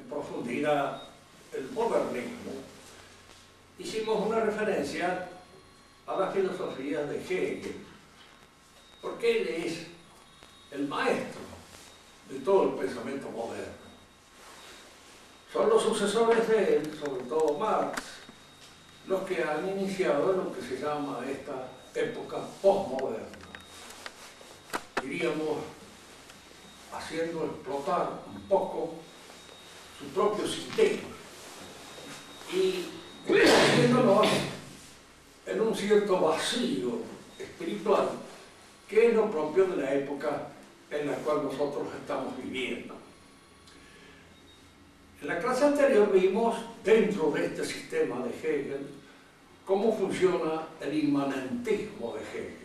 profundidad el modernismo, hicimos una referencia a la filosofía de Hegel, porque él es el maestro de todo el pensamiento moderno. Son los sucesores de él, sobre todo Marx, los que han iniciado lo que se llama esta época postmoderna. Diríamos, haciendo explotar un poco su propio sistema y haciéndonos en un cierto vacío espiritual que es lo propio de la época en la cual nosotros estamos viviendo. En la clase anterior vimos, dentro de este sistema de Hegel, cómo funciona el inmanentismo de Hegel.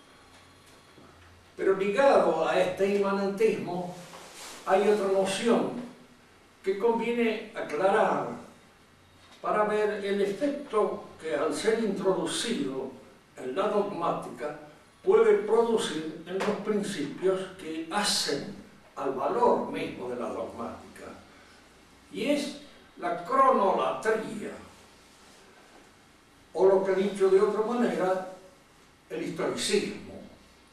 Pero ligado a este inmanentismo hay otra noción que conviene aclarar para ver el efecto que al ser introducido en la dogmática puede producir en los principios que hacen al valor mismo de la dogmática. Y es la cronolatría, o lo que dicho de otra manera, el historicismo.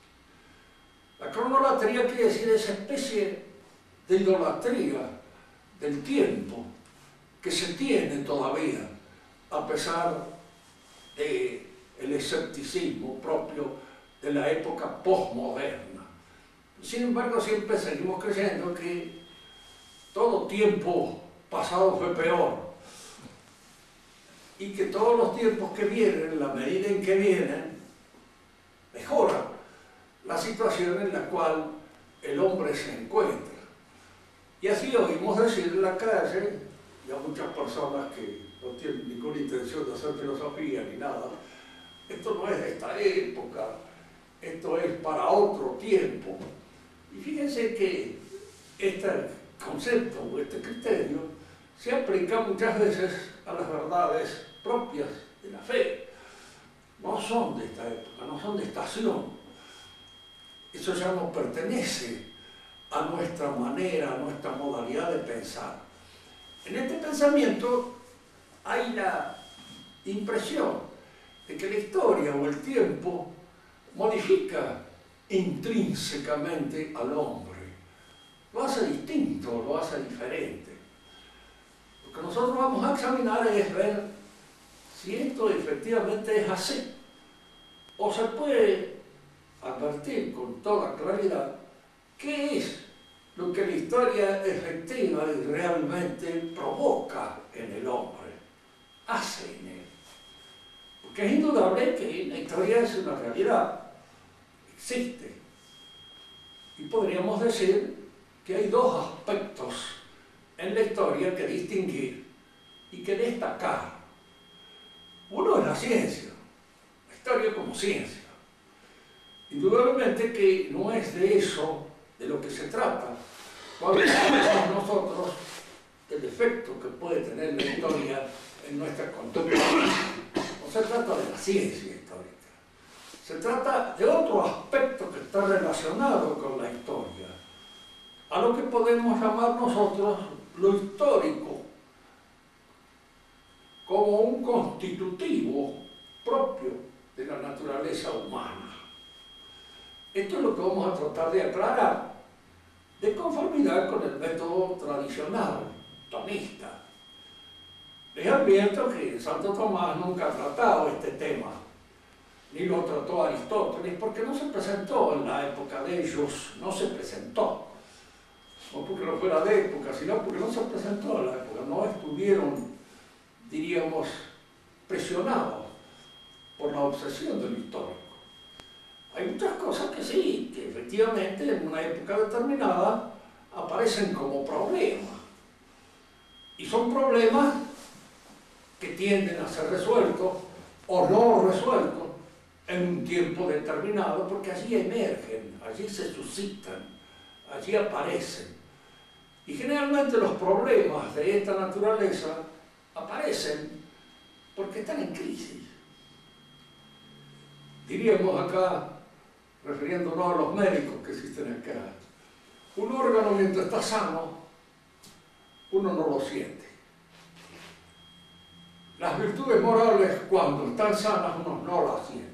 La cronolatría quiere decir esa especie de idolatría del tiempo que se tiene todavía, a pesar del escepticismo propio de la época postmoderna. Sin embargo, siempre seguimos creyendo que todo tiempo pasado fue peor y que todos los tiempos que vienen, en la medida en que vienen, mejoran la situación en la cual el hombre se encuentra. Y así oímos decir en la calle, y a muchas personas que no tienen ninguna intención de hacer filosofía ni nada, esto no es de esta época, esto es para otro tiempo. Y fíjense que este concepto o este criterio se aplica muchas veces a las verdades propias de la fe. No son de esta época, no son de estación. Eso ya no pertenece a nuestra manera, a nuestra modalidad de pensar. En este pensamiento hay la impresión de que la historia o el tiempo modifica intrínsecamente al hombre. Lo hace distinto, lo hace diferente. Lo que nosotros vamos a examinar es ver si esto efectivamente es así, o se puede advertir con toda claridad qué es lo que la historia efectiva y realmente provoca en el hombre, hace en él. Porque es indudable que la historia es una realidad, existe. Y podríamos decir que hay dos aspectos en la historia que distinguir y que destacar. Uno es la ciencia, la historia como ciencia. Indudablemente que no es de eso de lo que se trata cuando hablamos nosotros del efecto que puede tener la historia en nuestra conducta. No se trata de la ciencia histórica, se trata de otro aspecto que está relacionado con la historia, a lo que podemos llamar nosotros lo histórico, como un constitutivo propio de la naturaleza humana. Esto es lo que vamos a tratar de aclarar, de conformidad con el método tradicional, tomista. Les advierto que Santo Tomás nunca ha tratado este tema, ni lo trató Aristóteles, porque no se presentó en la época de ellos, no se presentó. No porque no fuera de época, sino porque no se presentó en la época, no estuvieron, diríamos, presionados por la obsesión del histórico. Hay muchas cosas que sí, que efectivamente en una época determinada aparecen como problemas. Y son problemas que tienden a ser resueltos o no resueltos en un tiempo determinado, porque allí emergen, allí se suscitan, allí aparecen. Y generalmente los problemas de esta naturaleza aparecen porque están en crisis. Diríamos acá, refiriéndonos a los médicos que existen acá, un órgano mientras está sano uno no lo siente. Las virtudes morales, cuando están sanas, uno no las siente.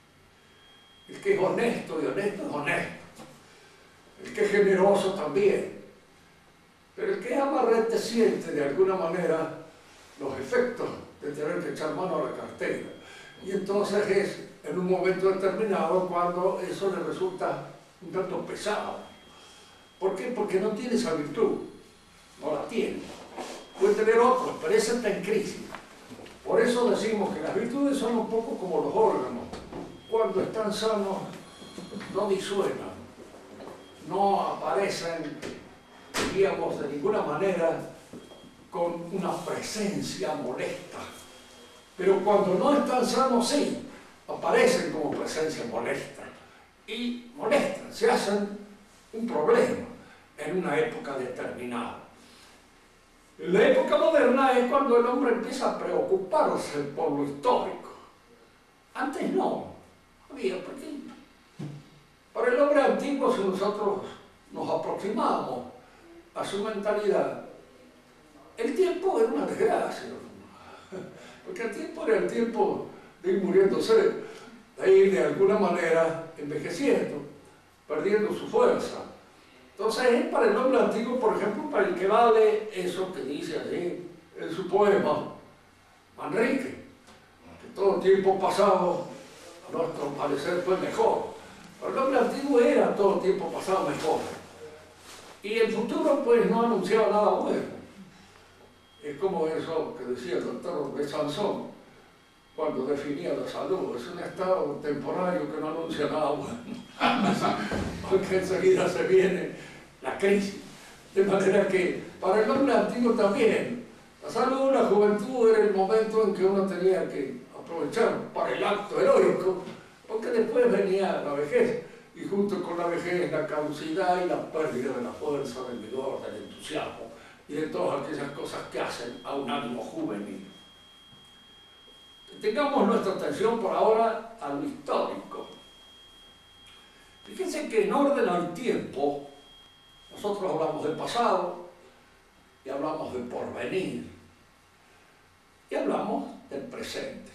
El que es honesto y honesto es honesto. El que es generoso también. Pero el que es amarrete siente de alguna manera los efectos de tener que echar mano a la cartera. Y entonces es en un momento determinado cuando eso le resulta un tanto pesado. ¿Por qué? Porque no tiene esa virtud. No la tiene. Puede tener otros, pero esa está en crisis. Por eso decimos que las virtudes son un poco como los órganos. Cuando están sanos, no disuenan, no aparecen, diríamos, de ninguna manera con una presencia molesta. Pero cuando no están sanos, sí, aparecen como presencia molesta. Y molestan, se hacen un problema en una época determinada. La época moderna es cuando el hombre empieza a preocuparse por lo histórico. Antes no había, ¿por qué? Para el hombre antiguo, si nosotros nos aproximamos a su mentalidad, el tiempo era una desgracia, porque el tiempo era el tiempo de ir muriéndose, de ir de alguna manera envejeciendo, perdiendo su fuerza. Entonces es para el hombre antiguo, por ejemplo, para el que vale eso que dice allí en su poema Manrique, que todo tiempo pasado a nuestro parecer fue mejor. Para el hombre antiguo era todo tiempo pasado mejor. Y el futuro pues no anunciaba nada bueno. Es como eso que decía el doctor de Sansón cuando definía la salud. Es un estado temporario que no anuncia nada bueno. Porque enseguida se viene la crisis. De manera que para el hombre antiguo también, la salud, la juventud era el momento en que uno tenía que aprovechar para el acto heroico, porque después venía la vejez, y junto con la vejez la caducidad y la pérdida de la fuerza, del vigor, del entusiasmo, y de todas aquellas cosas que hacen a un ánimo juvenil. Tengamos nuestra atención por ahora a lo histórico. Fíjense que en orden al tiempo, nosotros hablamos del pasado, y hablamos del porvenir, y hablamos del presente.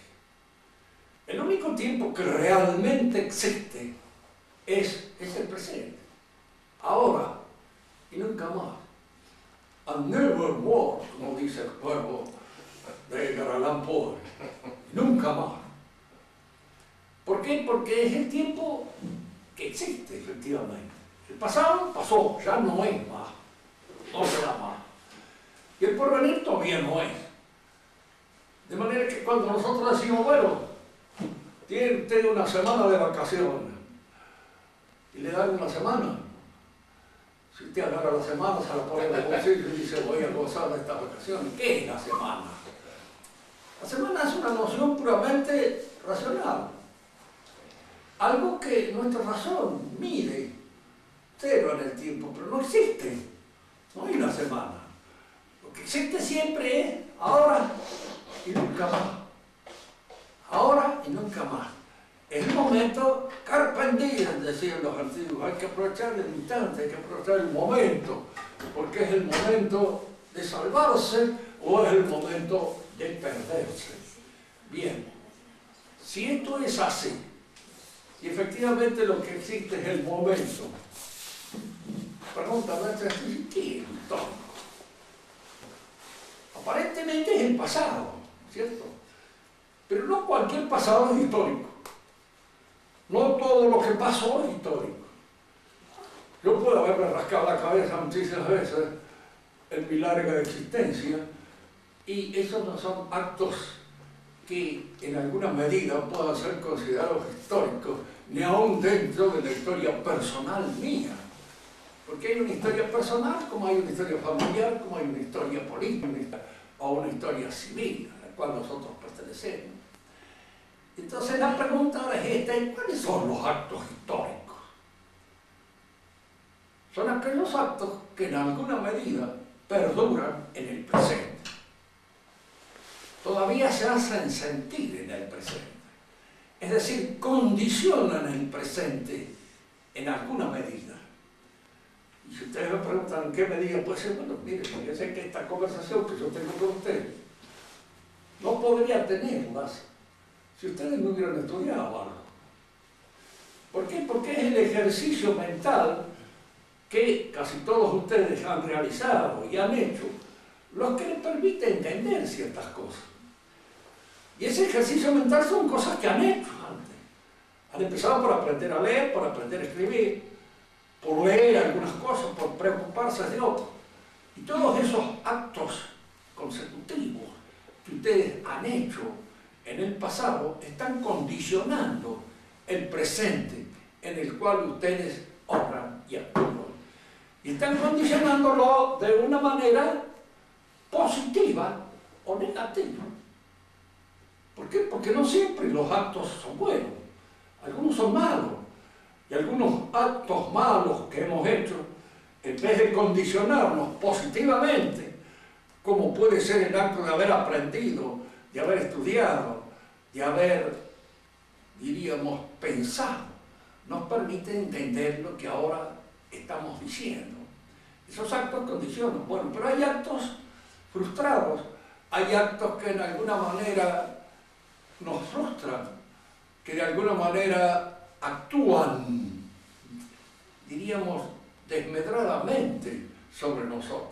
El único tiempo que realmente existe es el presente, ahora y nunca más. And never more, como dice el pueblo de Edgar Allan Poe, nunca más. ¿Por qué? Porque es el tiempo que existe, efectivamente. El pasado pasó, ya no es más, no será más. Y el porvenir todavía no es. De manera que cuando nosotros decimos, bueno, tiene usted una semana de vacaciones, y le dan una semana, si usted agarra la semana, se la pone en el bolsillo y dice, voy a gozar de estas vacaciones. ¿Qué es la semana? La semana es una noción puramente racional. Algo que nuestra razón mide, cero en el tiempo, pero no existe. No hay una semana. Lo que existe siempre es ahora y nunca más. Ahora y nunca más. Es el momento carpe diem, decían los antiguos. Hay que aprovechar el instante, hay que aprovechar el momento, porque es el momento de salvarse o es el momento de perderse. Bien, si esto es así, y efectivamente lo que existe es el momento, pregúntame, ¿qué es histórico? Aparentemente es el pasado, ¿cierto? Pero no cualquier pasado es histórico. No todo lo que pasó es histórico. Yo puedo haberme rascado la cabeza muchísimas veces en mi larga existencia, y esos no son actos que en alguna medida puedan ser considerados históricos, ni aún dentro de la historia personal mía. Porque hay una historia personal, como hay una historia familiar, como hay una historia política, o una historia civil, a la cual nosotros pertenecemos. Entonces la pregunta ahora es esta: ¿cuáles son los actos históricos? Son aquellos actos que en alguna medida perduran en el presente. Todavía se hacen sentir en el presente. Es decir, condicionan el presente en alguna medida. Y si ustedes me preguntan en qué medida puede ser, bueno, miren, fíjense que esta conversación que yo tengo con ustedes no podría tenerlas si ustedes no hubieran estudiado algo. ¿Por qué? Porque es el ejercicio mental que casi todos ustedes han realizado y han hecho, los que les permite entender ciertas cosas. Y ese ejercicio mental son cosas que han hecho antes. Han empezado por aprender a leer, por aprender a escribir, por leer algunas cosas, por preocuparse de otras. Y todos esos actos consecutivos que ustedes han hecho en el pasado están condicionando el presente en el cual ustedes obran y actúan. Y están condicionándolo de una manera positiva o negativa. ¿Por qué? Porque no siempre los actos son buenos. Algunos son malos. Y algunos actos malos que hemos hecho, en vez de condicionarnos positivamente, como puede ser el acto de haber aprendido, de haber estudiado, de haber, diríamos, pensado, nos permite entender lo que ahora estamos diciendo. Esos actos condicionan. Bueno, pero hay actos frustrados, hay actos que en alguna manera nos frustran, que de alguna manera actúan, diríamos, desmedradamente sobre nosotros.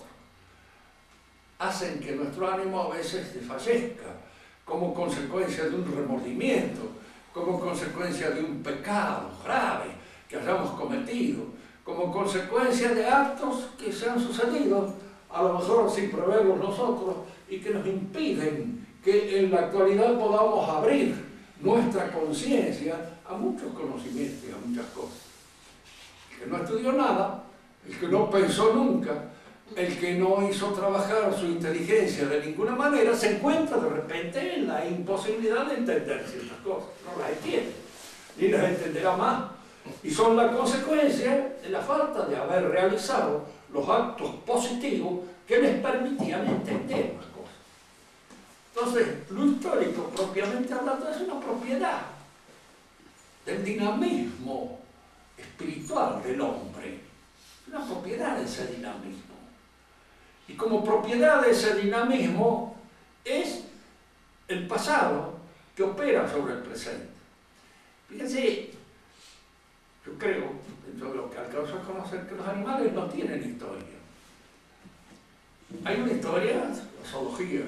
Hacen que nuestro ánimo a veces desfallezca, como consecuencia de un remordimiento, como consecuencia de un pecado grave que hayamos cometido, como consecuencia de actos que se han sucedido, a lo mejor sin preverlos nosotros, y que nos impiden que en la actualidad podamos abrir nuestra conciencia a muchos conocimientos y a muchas cosas. El que no estudió nada, el que no pensó nunca, el que no hizo trabajar su inteligencia de ninguna manera, se encuentra de repente en la imposibilidad de entender ciertas cosas. No las entiende, ni las entenderá más. Y son la consecuencia de la falta de haber realizado los actos positivos que les permitían entender las cosas. Entonces, lo histórico, propiamente hablando, es una propiedad del dinamismo espiritual del hombre. Una propiedad de ese dinamismo. Y como propiedad de ese dinamismo es el pasado que opera sobre el presente. Fíjense, yo creo, dentro de lo que alcanzo a conocer, que los animales no tienen historia. Hay una historia, la zoología,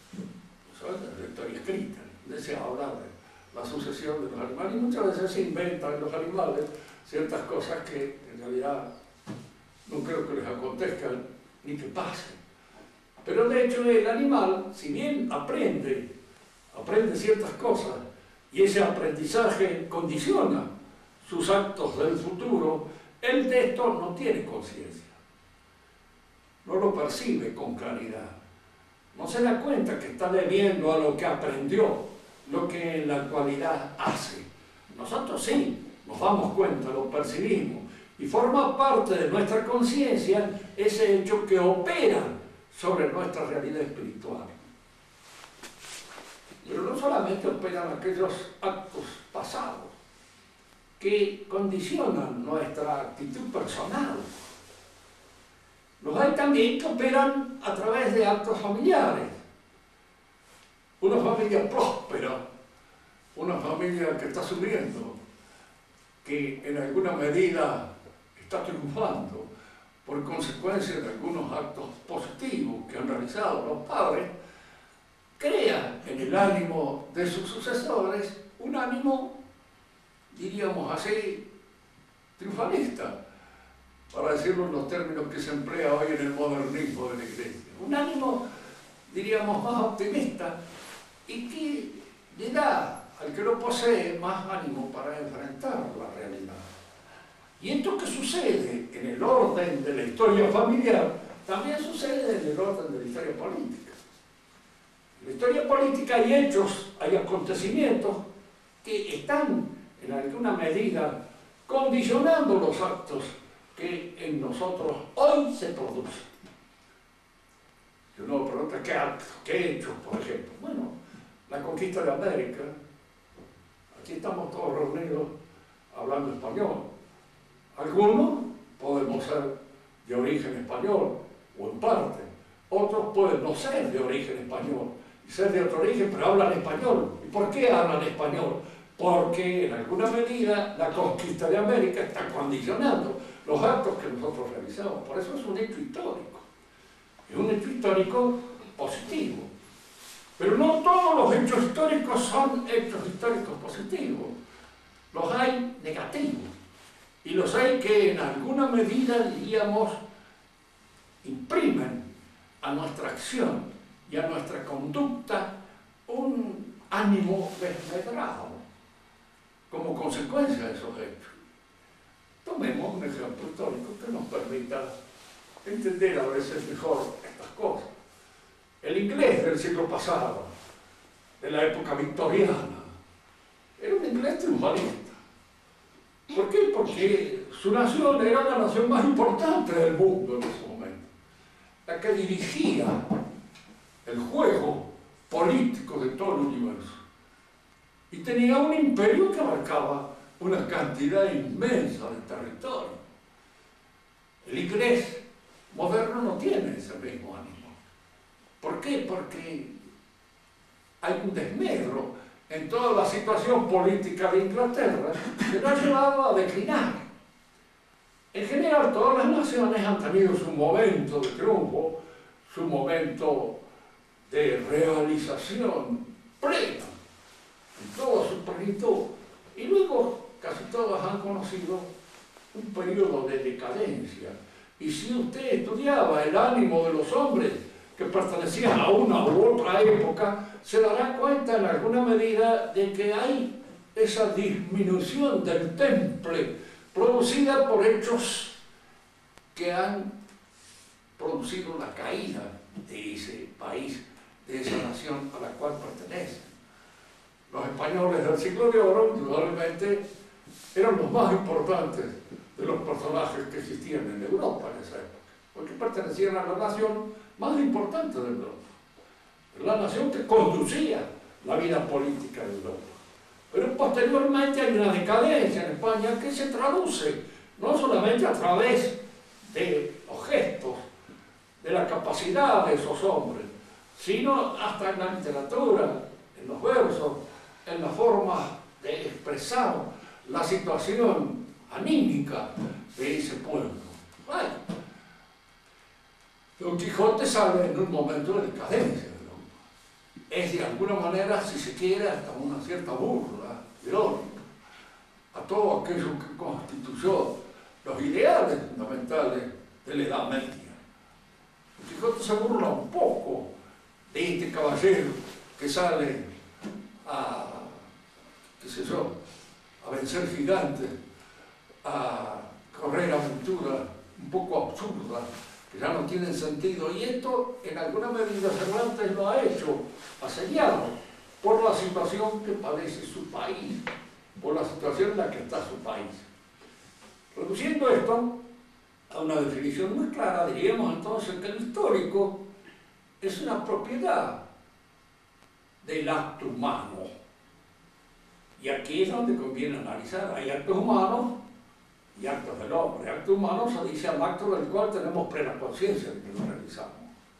la historia escrita, donde se habla de la sucesión de los animales, y muchas veces se inventan en los animales ciertas cosas que en realidad no creo que les acontezcan ni que pasen. Pero de hecho el animal, si bien aprende ciertas cosas, y ese aprendizaje condiciona sus actos del futuro, él de esto no tiene conciencia, no lo percibe con claridad, no se da cuenta que está debiendo a lo que aprendió, lo que en la actualidad hace. Nosotros sí, nos damos cuenta, lo percibimos, y forma parte de nuestra conciencia ese hecho que opera sobre nuestra realidad espiritual. Pero no solamente operan aquellos actos pasados que condicionan nuestra actitud personal. Los hay también que operan a través de actos familiares. Una familia próspera, una familia que está subiendo, que en alguna medida está triunfando por consecuencia de algunos actos positivos que han realizado los padres, crea en el ánimo de sus sucesores un ánimo, diríamos así, triunfalista, para decirlo en los términos que se emplea hoy en el modernismo de la Iglesia. Un ánimo, diríamos, más optimista y que le da al que lo posee más ánimo para enfrentar la realidad. Y esto que sucede en el orden de la historia familiar, también sucede en el orden de la historia política. En la historia política hay hechos, hay acontecimientos que están en alguna medida condicionando los actos que en nosotros hoy se producen. Si uno pregunta qué actos, qué hechos, por ejemplo. Bueno, la conquista de América, aquí estamos todos reunidos hablando español. Algunos podemos ser de origen español, o en parte. Otros pueden no ser de origen español, y ser de otro origen, pero hablan español. ¿Y por qué hablan español? Porque en alguna medida la conquista de América está condicionando los actos que nosotros realizamos. Por eso es un hecho histórico. Es un hecho histórico positivo. Pero no todos los hechos históricos son hechos históricos positivos. Los hay negativos. Y los hay que en alguna medida, diríamos, imprimen a nuestra acción y a nuestra conducta un ánimo desmedrado como consecuencia de esos hechos. Tomemos un ejemplo histórico que nos permita entender a veces mejor estas cosas. El inglés del siglo pasado, de la época victoriana, era un inglés triunfalista. ¿Por qué? Porque su nación era la nación más importante del mundo en ese momento, la que dirigía el juego político de todo el universo. Y tenía un imperio que abarcaba una cantidad inmensa de territorio. El inglés moderno no tiene ese mismo ánimo. ¿Por qué? Porque hay un desmedro en toda la situación política de Inglaterra que lo ha llevado a declinar. En general, todas las naciones han tenido su momento de triunfo, su momento de realización plena, en toda su plenitud, y luego casi todas han conocido un periodo de decadencia. Y si usted estudiaba el ánimo de los hombres que pertenecían a una u otra época, se dará cuenta en alguna medida de que hay esa disminución del temple producida por hechos que han producido la caída de ese país, de esa nación a la cual pertenecen. Los españoles del siglo de oro, indudablemente, eran los más importantes de los personajes que existían en Europa en esa época, porque pertenecían a la nación más importante de Europa, la nación que conducía la vida política de Europa. Pero posteriormente hay una decadencia en España que se traduce no solamente a través de los gestos, de la capacidad de esos hombres, sino hasta en la literatura, en los versos, en la forma de expresar la situación anímica de ese pueblo. Bueno, Don Quijote sale en un momento de decadencia de Europa. Es de alguna manera, si se quiere, hasta una cierta burla irónica a todo aquello que constituyó los ideales fundamentales de la Edad Media. Don Quijote se burla un poco de este caballero que sale a, qué sé yo, a vencer gigantes, a correr aventuras un poco absurdas, que ya no tienen sentido. Y esto, en alguna medida, Cervantes lo ha hecho asediado por la situación que padece su país, por la situación en la que está su país. Reduciendo esto a una definición muy clara, diríamos entonces que el histórico es una propiedad del acto humano. Y aquí es donde conviene analizar. Hay actos humanos y actos del hombre. Acto humano se dice al acto del cual tenemos plena conciencia de que lo realizamos.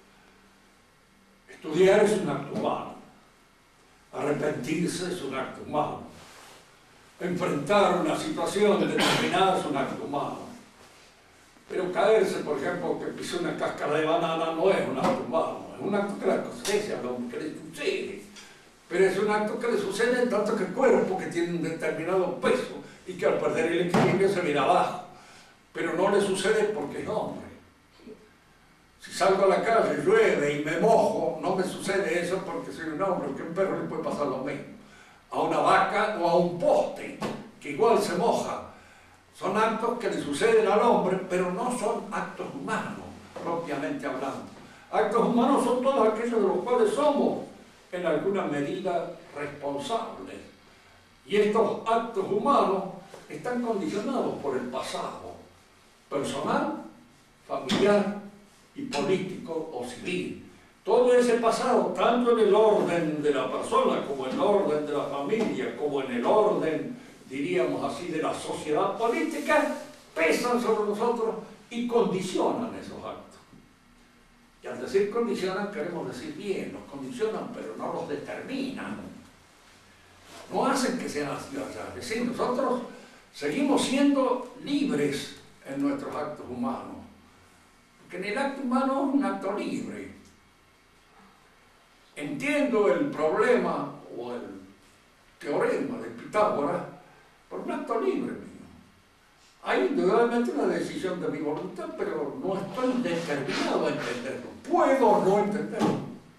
Estudiar es un acto humano. Arrepentirse es un acto humano. Enfrentar una situación determinada es un acto humano. Pero caerse, por ejemplo, que pisó una cáscara de banana, no es un acto humano. Es un acto que le acontece al hombre, que le sucede. Pero es un acto que le sucede en tanto que el cuerpo, que tiene un determinado peso, y que al perder el equilibrio se viene abajo. Pero no le sucede porque es hombre. Si salgo a la calle, llueve y me mojo, no me sucede eso porque soy un hombre, porque a un perro le puede pasar lo mismo. A una vaca o a un poste, que igual se moja. Son actos que le suceden al hombre, pero no son actos humanos, propiamente hablando. Actos humanos son todos aquellos de los cuales somos, en alguna medida, responsables. Y estos actos humanos están condicionados por el pasado, personal, familiar y político o civil. Todo ese pasado, tanto en el orden de la persona, como en el orden de la familia, como en el orden, diríamos así, de la sociedad política, pesan sobre nosotros y condicionan esos actos. Y al decir condicionan, queremos decir bien, los condicionan, pero no los determinan. No hacen que sean así allá. Es decir, nosotros seguimos siendo libres en nuestros actos humanos. Porque en el acto humano es un acto libre. Entiendo el problema o el teorema de Pitágoras por un acto libre mío. Hay indudablemente una decisión de mi voluntad, pero no estoy determinado a entenderlo. Puedo no entenderlo.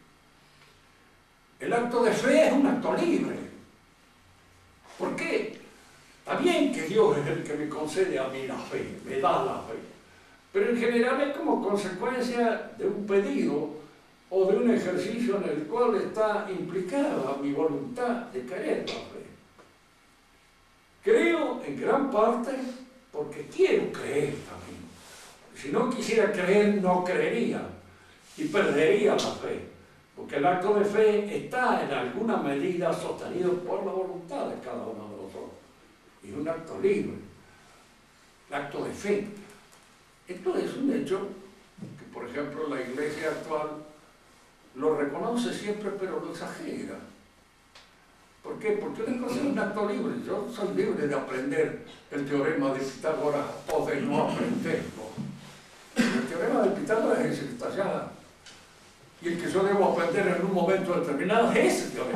El acto de fe es un acto libre. ¿Por qué? Está bien que Dios es el que me concede a mí la fe, me da la fe, pero en general es como consecuencia de un pedido o de un ejercicio en el cual está implicada mi voluntad de querer la fe. Creo en gran parte porque quiero creer también. Si no quisiera creer, no creería y perdería la fe, porque el acto de fe está en alguna medida sostenido por la voluntad de cada uno de nosotros. Y es un acto libre, el acto de fe. Esto es un hecho que, por ejemplo, la Iglesia actual lo reconoce siempre, pero lo exagera. ¿Por qué? Porque una cosa es un acto libre. Yo soy libre de aprender el teorema de Pitágoras o de no aprenderlo. El teorema de Pitágoras es el que está allá. Y el que yo debo aprender en un momento determinado es ese teorema.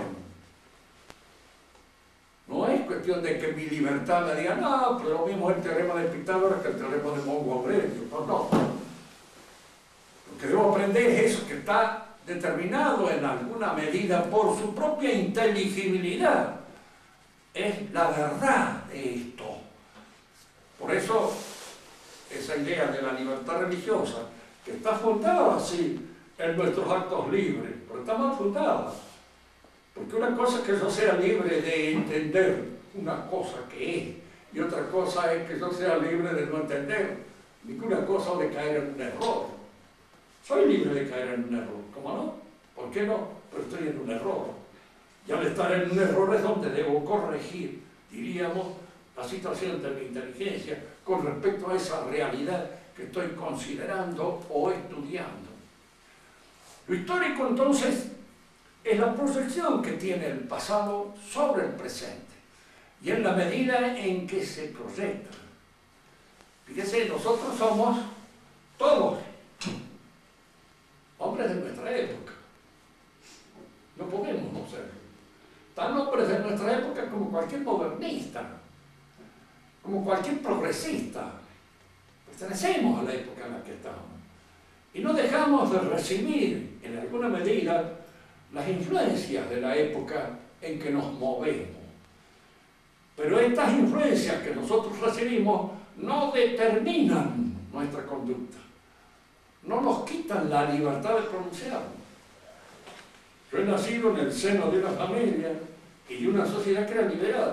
No es cuestión de que mi libertad me diga, no, pero lo mismo el teorema de Pitágoras que el teorema de Mongo Aurelio. No. Lo que debo aprender es eso que está determinado en alguna medida por su propia inteligibilidad. Es la verdad de esto. Por eso, esa idea de la libertad religiosa, que está fundada así en nuestros actos libres, pero está mal fundada. Porque una cosa es que yo sea libre de entender una cosa que es, y otra cosa es que yo sea libre de no entender ninguna cosa o de caer en un error. Soy libre de caer en un error, ¿cómo no? ¿Por qué no? Pero estoy en un error. Y al estar en un error es donde debo corregir, diríamos, la situación de mi inteligencia con respecto a esa realidad que estoy considerando o estudiando. Lo histórico, entonces, es la proyección que tiene el pasado sobre el presente y en la medida en que se proyecta. Fíjense, nosotros somos todos hombres de nuestra época. No podemos no serlo. Tan hombres de nuestra época como cualquier modernista, como cualquier progresista. Pertenecemos a la época en la que estamos. Y no dejamos de recibir, en alguna medida, las influencias de la época en que nos movemos. Pero estas influencias que nosotros recibimos no determinan nuestra conducta. No nos quitan la libertad de pronunciarnos. Yo he nacido en el seno de una familia y de una sociedad que era liberal.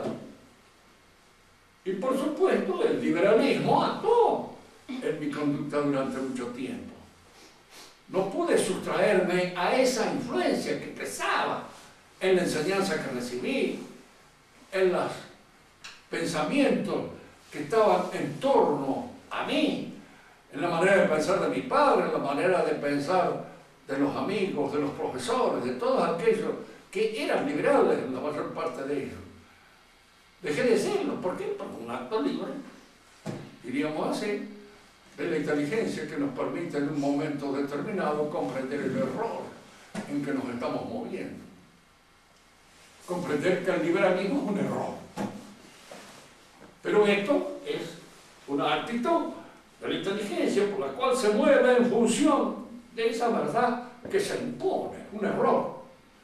Y por supuesto el liberalismo actuó en mi conducta durante mucho tiempo. No pude sustraerme a esa influencia que pesaba en la enseñanza que recibí, en los pensamientos que estaban en torno a mí, en la manera de pensar de mi padre, en la manera de pensar de los amigos, de los profesores, de todos aquellos que eran liberales, en la mayor parte de ellos. Dejé de serlo. ¿Por qué? Por un acto libre, diríamos así, de la inteligencia que nos permite en un momento determinado comprender el error en que nos estamos moviendo. Comprender que el liberalismo es un error. Pero esto es una actitud de la inteligencia por la cual se mueve en función de esa verdad que se impone, un error.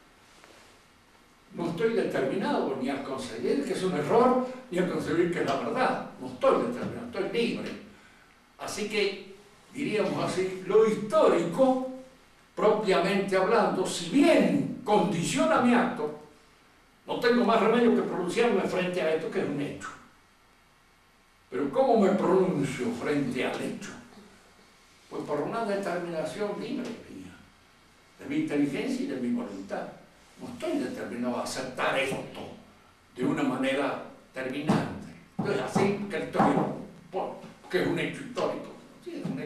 No estoy determinado ni a concebir que es un error, ni a concebir que es la verdad. No estoy determinado, estoy libre. Así que, diríamos así, lo histórico, propiamente hablando, si bien condiciona mi acto, no tengo más remedio que pronunciarme frente a esto que es un hecho. Pero ¿cómo me pronuncio frente al hecho? Pues por una determinación libre mía, de mi inteligencia y de mi voluntad. No estoy determinado a aceptar esto de una manera terminante. Entonces, así que estoy, que es un hecho histórico. Sí, es un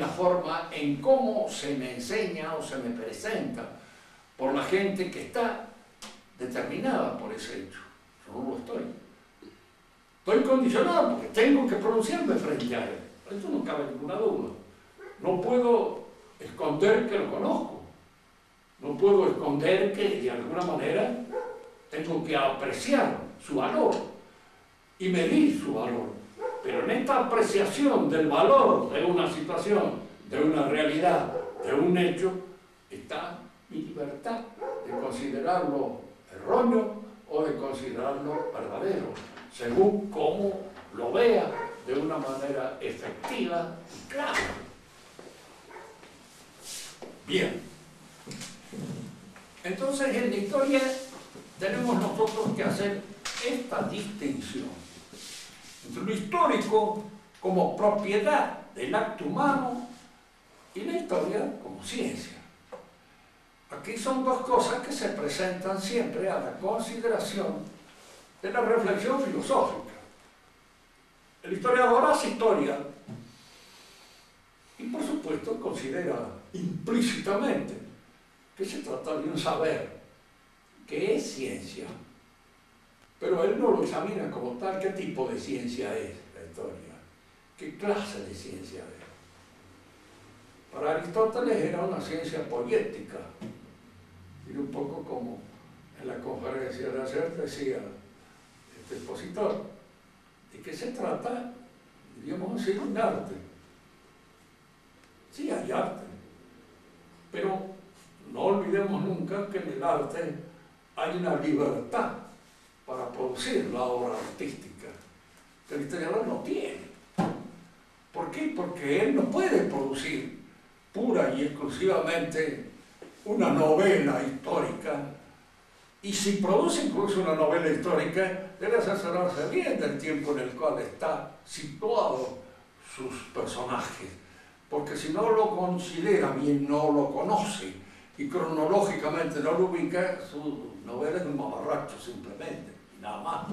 la forma en cómo se me enseña o se me presenta por la gente que está determinada por ese hecho. Yo no lo estoy. Estoy condicionado porque tengo que pronunciarme frente a él. Esto no cabe ninguna duda. No puedo esconder que lo conozco. No puedo esconder que de alguna manera tengo que apreciar su valor y medir su valor. Pero en esta apreciación del valor de una situación, de una realidad, de un hecho, está mi libertad de considerarlo erróneo o de considerarlo verdadero, según cómo lo vea de una manera efectiva y clara. Bien. Entonces, en la historia tenemos nosotros que hacer esta distinción entre lo histórico como propiedad del acto humano y la historia como ciencia. Aquí son dos cosas que se presentan siempre a la consideración de la reflexión filosófica. El historiador hace historia y, por supuesto, considera implícitamente que se trata de un saber, que es ciencia. Pero él no lo examina como tal. ¿Qué tipo de ciencia es la historia? ¿Qué clase de ciencia es? Para Aristóteles era una ciencia poética. Y un poco como en la conferencia de ayer decía este expositor, de que se trata, diríamos así, un arte. Sí, hay arte. Pero no olvidemos nunca que en el arte hay una libertad para producir la obra artística que el historiador no tiene. ¿Por qué? Porque él no puede producir pura y exclusivamente una novela histórica, y si produce incluso una novela histórica debe asesorarse bien del tiempo en el cual está situado sus personajes, porque si no lo considera bien, no lo conoce y cronológicamente no lo ubica, su novela es un mamarracho simplemente, y nada más.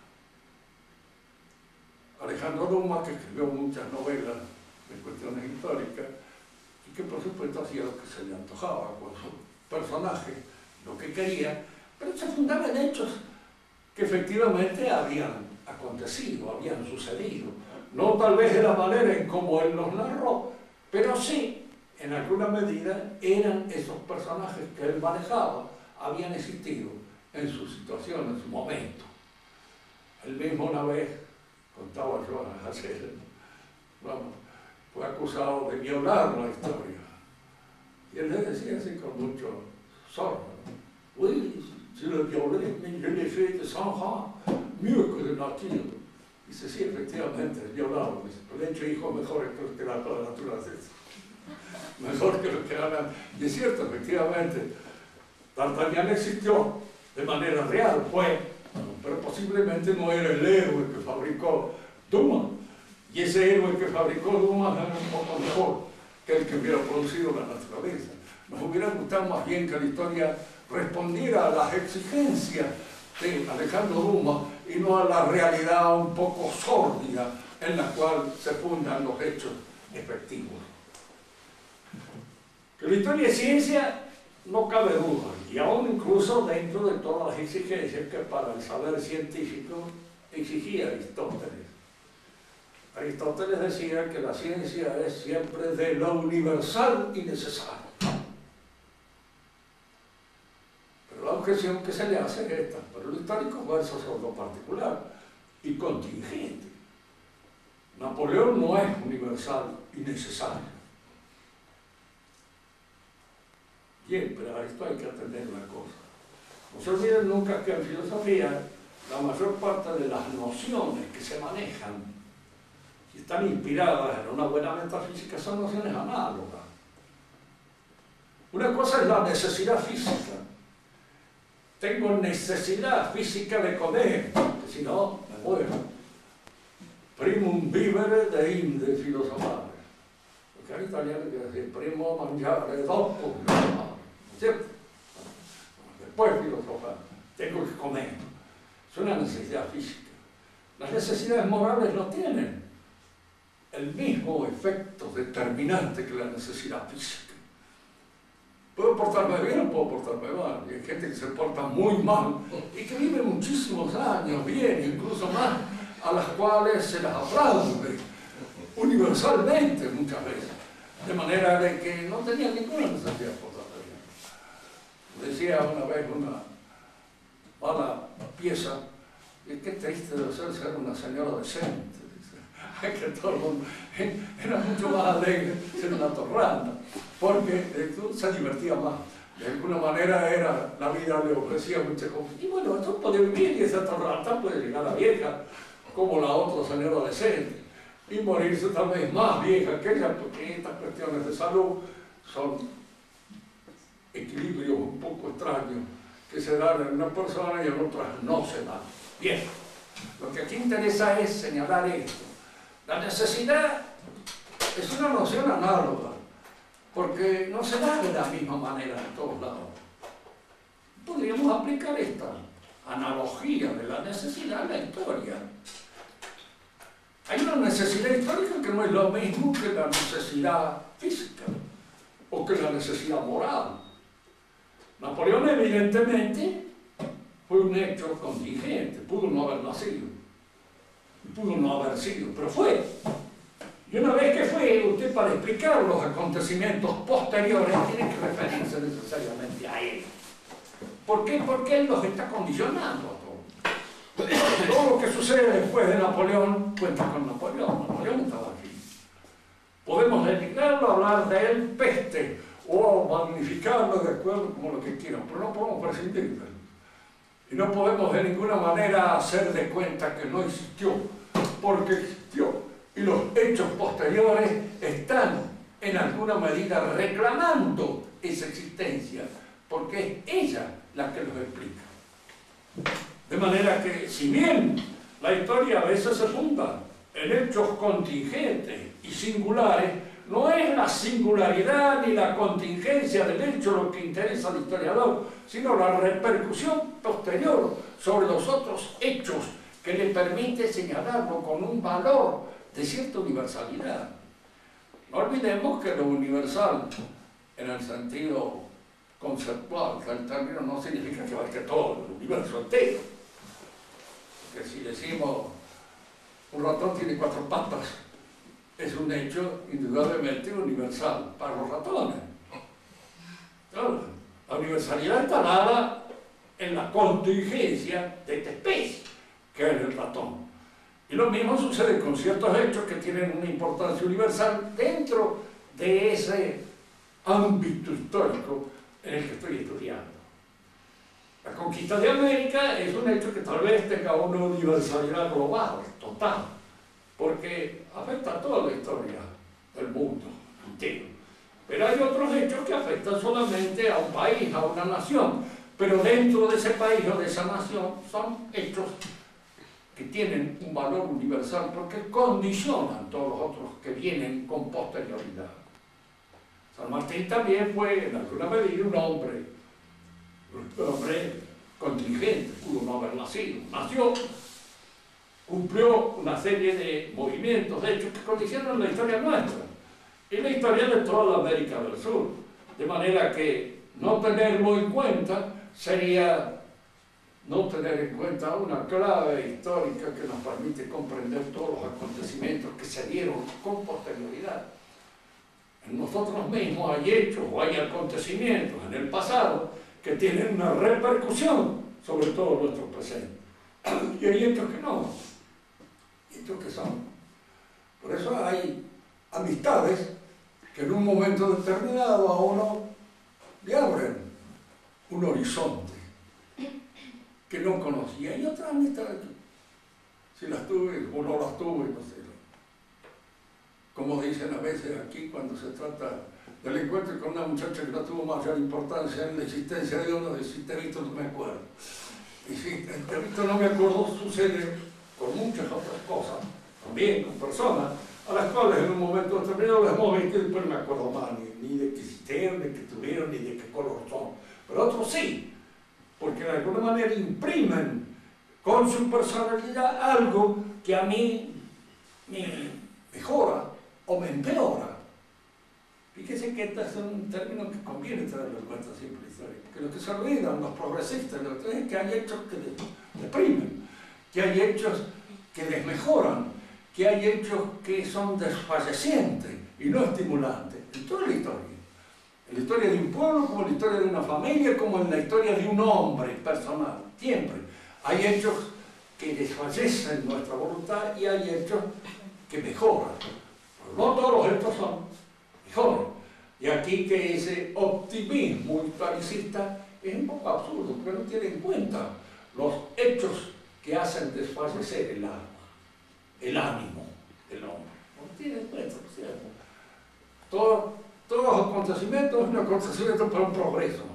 Alejandro Dumas, que escribió muchas novelas de cuestiones históricas y que por supuesto hacía lo que se le antojaba con sus personajes, lo que quería, pero se fundaba en hechos que efectivamente habían acontecido, habían sucedido, no tal vez de la manera en como él los narró, pero sí, en alguna medida, eran esos personajes que él manejaba, habían existido en su situación, en su momento. Él mismo una vez, contaba yo ayer, vamos, fue acusado de violar la historia. Y él le decía así con mucho sorno, oui, je le violé, mais je l'ai fait de 100 ans, mieux que de nature. Dice, sí, efectivamente, es violado. Dice, pero he hecho hijos mejores que la naturaleza. Mejor que lo que hagan. Y es cierto, efectivamente, D'Artagnan existió de manera real, pero posiblemente no era el héroe que fabricó Dumas. Y ese héroe que fabricó Dumas era un poco mejor que el que hubiera producido la naturaleza. Nos hubiera gustado más bien que la historia respondiera a las exigencias de Alejandro Dumas y no a la realidad un poco sórdida en la cual se fundan los hechos efectivos. Que la historia es ciencia, no cabe duda, y aún incluso dentro de todas las exigencias que para el saber científico exigía Aristóteles. Aristóteles decía que la ciencia es siempre de lo universal y necesario. Pero la objeción que se le hace es esta: pero lo histórico versa sobre lo particular y contingente. Napoleón no es universal y necesario. Bien, pero a esto hay que atender una cosa. No se olviden nunca que en filosofía la mayor parte de las nociones que se manejan y están inspiradas en una buena metafísica son nociones análogas. Una cosa es la necesidad física. Tengo necesidad física de comer, porque si no, me muero. Primum vivere deinde filosofare. Porque en italiano quiere decir primo mangiare, dopo filosofare. ¿Cierto? Después filosofar. Tengo que comer. Es una necesidad física. Las necesidades morales no tienen el mismo efecto determinante que la necesidad física. Puedo portarme bien o puedo portarme mal. Y hay gente que se porta muy mal y que vive muchísimos años bien, incluso más, a las cuales se las aplaude universalmente muchas veces. De manera de que no tenían ninguna necesidad de portarse bien. Decía una vez una mala pieza, y qué triste debe ser una señora decente. Que todo el mundo era mucho más alegre ser una torranda, porque se divertía más. De alguna manera la vida le ofrecía muchas cosas. Y bueno, esto puede vivir y esa torranda puede llegar a vieja, como la otra señora decente, y morirse tal vez más vieja que ella, porque estas cuestiones de salud son equilibrios un poco extraños que se dan en una persona y en otras no se dan. Bien, lo que aquí interesa es señalar esto. La necesidad es una noción análoga, porque no se da de la misma manera en todos lados. Podríamos aplicar esta analogía de la necesidad a la historia. Hay una necesidad histórica que no es lo mismo que la necesidad física o que la necesidad moral. Napoleón evidentemente fue un hecho contingente, pudo no haber nacido. Pudo no haber sido, pero fue. Y una vez que fue, usted para explicar los acontecimientos posteriores tiene que referirse necesariamente a él. ¿Por qué? Porque él los está condicionando a todos. Todo lo que sucede después de Napoleón cuenta con Napoleón. Napoleón estaba aquí. Podemos dedicarlo a hablar de él peste o magnificarlo de acuerdo como lo que quieran, pero no podemos prescindir de él. Y no podemos de ninguna manera hacer de cuenta que no existió, porque existió. Y los hechos posteriores están en alguna medida reclamando esa existencia, porque es ella la que los explica. De manera que, si bien la historia a veces se funda en hechos contingentes y singulares, no es la singularidad ni la contingencia del hecho lo que interesa al historiador, sino la repercusión posterior sobre los otros hechos que le permite señalarlo con un valor de cierta universalidad. No olvidemos que lo universal, en el sentido conceptual del término, no significa que abarque todo el universo entero. Porque si decimos un ratón tiene 4 patas, es un hecho indudablemente universal para los ratones. Claro, la universalidad está dada en la contingencia de esta especie, que es el ratón. Y lo mismo sucede con ciertos hechos que tienen una importancia universal dentro de ese ámbito histórico en el que estoy estudiando. La conquista de América es un hecho que tal vez tenga una universalidad global, total, porque afecta a toda la historia del mundo entero. Pero hay otros hechos que afectan solamente a un país, a una nación, pero dentro de ese país o de esa nación son hechos que tienen un valor universal porque condicionan todos los otros que vienen con posterioridad. San Martín también fue, en alguna medida, un hombre contingente, pudo no haber nacido. Nació, cumplió una serie de movimientos, de hechos que condicionan la historia nuestra y la historia de toda la América del Sur. De manera que no tenerlo en cuenta sería no tener en cuenta una clave histórica que nos permite comprender todos los acontecimientos que se dieron con posterioridad. En nosotros mismos hay hechos o hay acontecimientos en el pasado que tienen una repercusión sobre todo nuestro presente. Y hay hechos que no, hechos que son. Por eso hay amistades que en un momento determinado a uno le abren un horizonte que no conocía, y otras amistades, si las tuve o no las tuve, no sé. Como dicen a veces aquí cuando se trata del encuentro con una muchacha que no tuvo mayor importancia en la existencia de uno, de si te he visto no me acuerdo. Y si te he visto no me acuerdo sucede con muchas otras cosas, también con personas a las cuales en un momento determinado les hemos visto y después no me acuerdo más, ni de qué existieron, ni de qué tuvieron, ni de qué color son. Pero otros sí, porque de alguna manera imprimen con su personalidad algo que a mí me mejora o me empeora. Fíjese que este es un término que conviene traerlo en cuenta siempre en la historia, porque lo que se olvidan los progresistas es que hay hechos que deprimen, que hay hechos que desmejoran, que hay hechos que son desfallecientes y no estimulantes, en toda la historia. En la historia de un pueblo, como en la historia de una familia, como en la historia de un hombre personal, siempre. Hay hechos que desfallecen nuestra voluntad y hay hechos que mejoran. Pero no todos los hechos son mejores. Y aquí que ese optimismo historicista es un poco absurdo, porque no tiene en cuenta los hechos que hacen desfallecer el alma, el ánimo del hombre. No tiene en cuenta, ¿no es cierto? Todos los acontecimientos son acontecimientos para un progreso.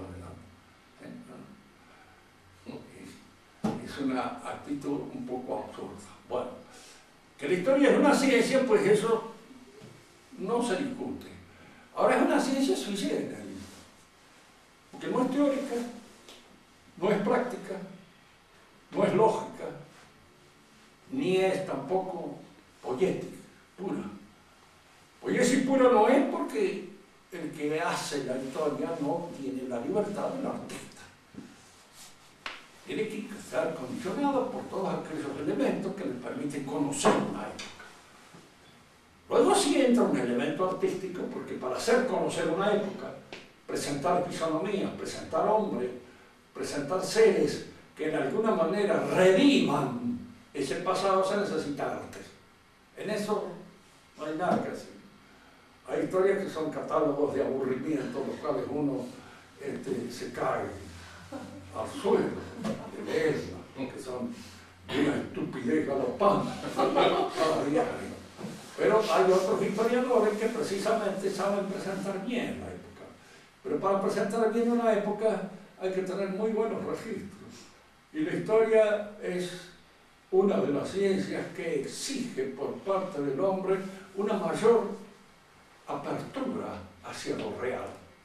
Es una actitud un poco absurda. Bueno, que la historia es una ciencia, pues eso no se discute. Ahora es una ciencia sui generis, porque no es teórica, no es práctica, no es lógica, ni es tampoco poética, pura. Poiesis pura no es porque el que hace la historia no tiene la libertad del artista. Tiene que estar condicionado por todos aquellos elementos que le permiten conocer una época. Luego sí entra un elemento artístico, porque para hacer conocer una época, presentar fisonomías, presentar hombres, presentar seres que en alguna manera revivan ese pasado, se necesita arte. En eso no hay nada que hacer. Hay historias que son catálogos de aburrimiento, los cuales uno se cae al suelo de leerla, que son de una estupidez galopante cada diario. Pero hay otros historiadores que precisamente saben presentar bien la época. Pero para presentar bien una época hay que tener muy buenos registros. Y la historia es una de las ciencias que exige por parte del hombre una mayor apertura hacia lo real.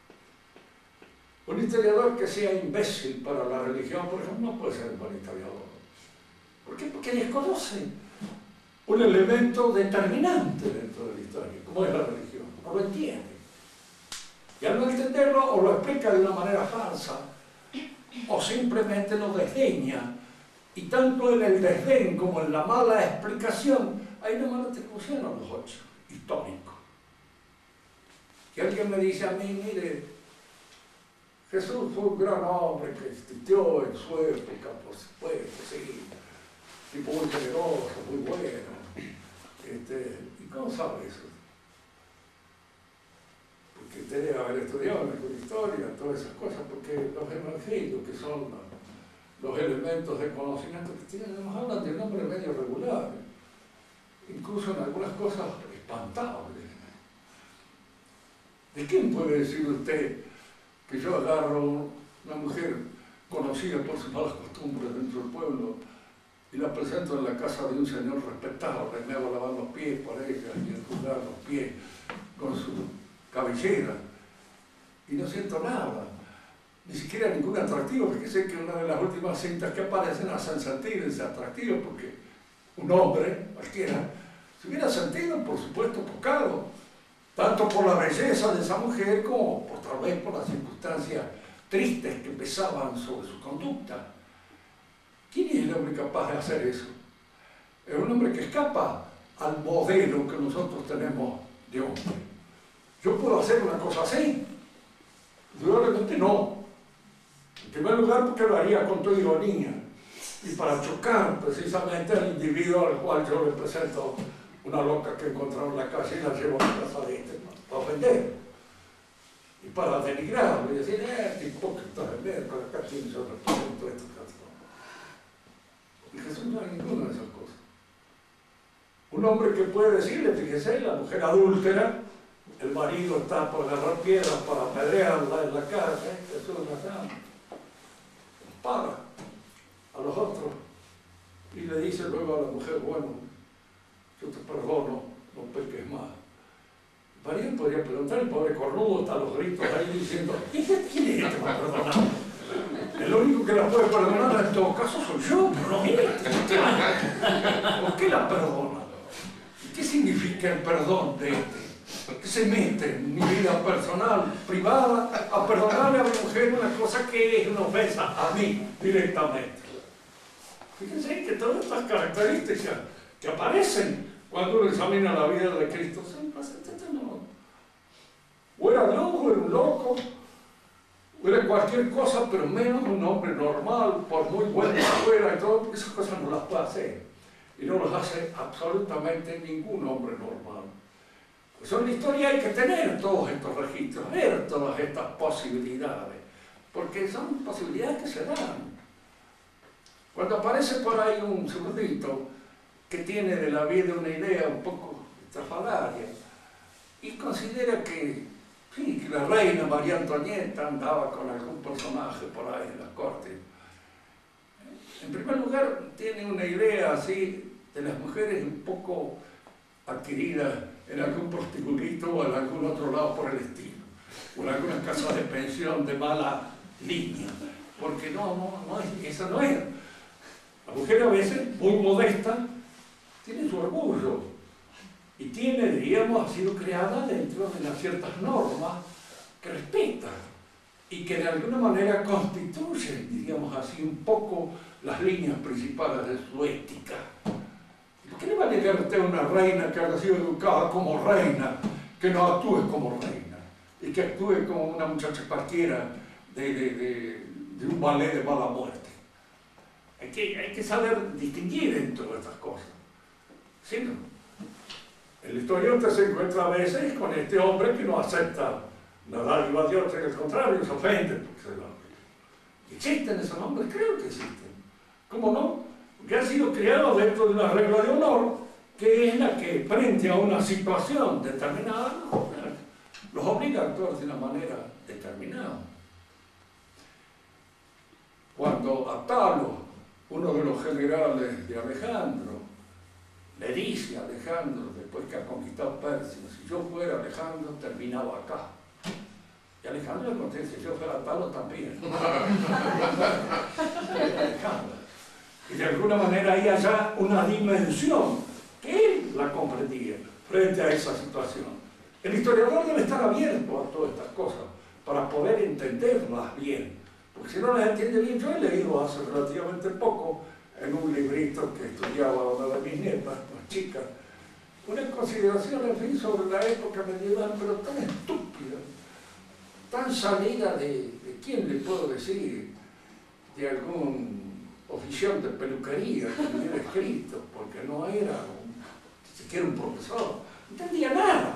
Un historiador que sea imbécil para la religión, por ejemplo, no puede ser un buen historiador. ¿Por qué? Porque desconoce un elemento determinante dentro de la historia, como es la religión. No lo entiende. Y al no entenderlo, o lo explica de una manera falsa, o simplemente lo desdeña. Y tanto en el desdén como en la mala explicación, hay una mala atribución a los hechos históricos. Que alguien me dice a mí, mire, Jesús fue un gran hombre que existió en su época, por supuesto, sí. Tipo muy generoso, muy bueno. ¿Y cómo sabe eso? Porque usted debe haber estudiado la historia, todas esas cosas, porque los evangelios, que son los elementos de conocimiento que tienen, nos hablan de un hombre medio regular, incluso en algunas cosas espantables. ¿De quién puede decir usted que yo agarro una mujer conocida por sus malas costumbres dentro del pueblo y la presento en la casa de un señor respetable, me hago lavar los pies por ella y enjugar los pies con su cabellera y no siento nada, ni siquiera ningún atractivo? Porque sé que una de las últimas cintas que aparecen hacen sentir ese atractivo, porque un hombre cualquiera se hubiera sentido, por supuesto, tocado, tanto por la belleza de esa mujer como tal vez por las circunstancias tristes que pesaban sobre su conducta. ¿Quién es el hombre capaz de hacer eso? Es un hombre que escapa al modelo que nosotros tenemos de hombre. ¿Yo puedo hacer una cosa así? Indudablemente no. En primer lugar, porque lo haría con toda ironía y para chocar precisamente al individuo al cual yo le presento una loca que encontraron en la calle y la llevo a la casa de para ofender y para denigrarlo y decir, hipócrita de mierda, acá tienes yo represento esto. Y Jesús no hay ninguna de esas cosas. Un hombre que puede decirle, fíjese, la mujer adúltera, el marido está por agarrar piedras para apedrearla en la calle, Jesús para a los otros y le dice luego a la mujer, bueno, yo te perdono, no peques más. El marido podría preguntar, el pobre cornudo está a los gritos ahí diciendo, ¿quién es este que me ha perdonado? El único que la puede perdonar en todo caso soy yo, pero no mire. ¿Por qué la perdona? ¿Qué significa significa el perdón de este, que se mete en mi vida personal, privada, a perdonarle a mi mujer una cosa que es una ofensa a mí directamente. Fíjense que todas estas características que aparecen cuando uno examina la vida de Cristo son bastante no. O era loco, o era un loco, o era cualquier cosa, pero menos un hombre normal, por muy bueno que fuera y todo, esas cosas no las puede hacer. Y no las hace absolutamente ningún hombre normal. Pues en la historia hay que tener todos estos registros, ver todas estas posibilidades, porque son posibilidades que se dan. Cuando aparece por ahí un zurdito que tiene de la vida una idea un poco estrafalaria y considera que, sí, que la reina María Antonieta andaba con algún personaje por ahí en la corte. En primer lugar, tiene una idea así de las mujeres un poco adquiridas en algún prostíbulo o en algún otro lado por el estilo, o en alguna casa de pensión de mala línea, porque esa no es. La mujer a veces, muy modesta, tiene su orgullo y tiene, diríamos, ha sido creada dentro de unas ciertas normas que respeta y que de alguna manera constituyen, diríamos así, un poco las líneas principales de su ética. ¿Por qué le va a negar a usted a una reina que haya sido educada como reina, que no actúe como reina y que actúe como una muchacha cualquiera de un ballet de mala muerte? Hay que saber distinguir en todas estas cosas. ¿Sí, no? El historiante se encuentra a veces con este hombre que no acepta la dádiva de Dios, al contrario, se ofende porque se lo... ¿Existen esos hombres? Creo que existen. ¿Cómo no? Porque han sido creados dentro de una regla de honor que es la que frente a una situación determinada los obliga a actuar de una manera determinada. Cuando Atalo, uno de los generales de Alejandro, le dice a Alejandro, después que ha conquistado Persia, si yo fuera Alejandro, terminaba acá. Y Alejandro le contesta, si yo fuera Atalo también. Y de alguna manera hay allá una dimensión que él la comprendía frente a esa situación. El historiador debe estar abierto a todas estas cosas para poder entenderlas bien. Porque si no las entiende bien, yo he leído hace relativamente poco en un librito que estudiaba una de mis nietas, más chicas, una consideración, en fin, sobre la época medieval, pero tan estúpida, tan salida de ¿quién le puedo decir? De algún oficial de peluquería que hubiera escrito, porque no era ni siquiera un profesor, no entendía nada.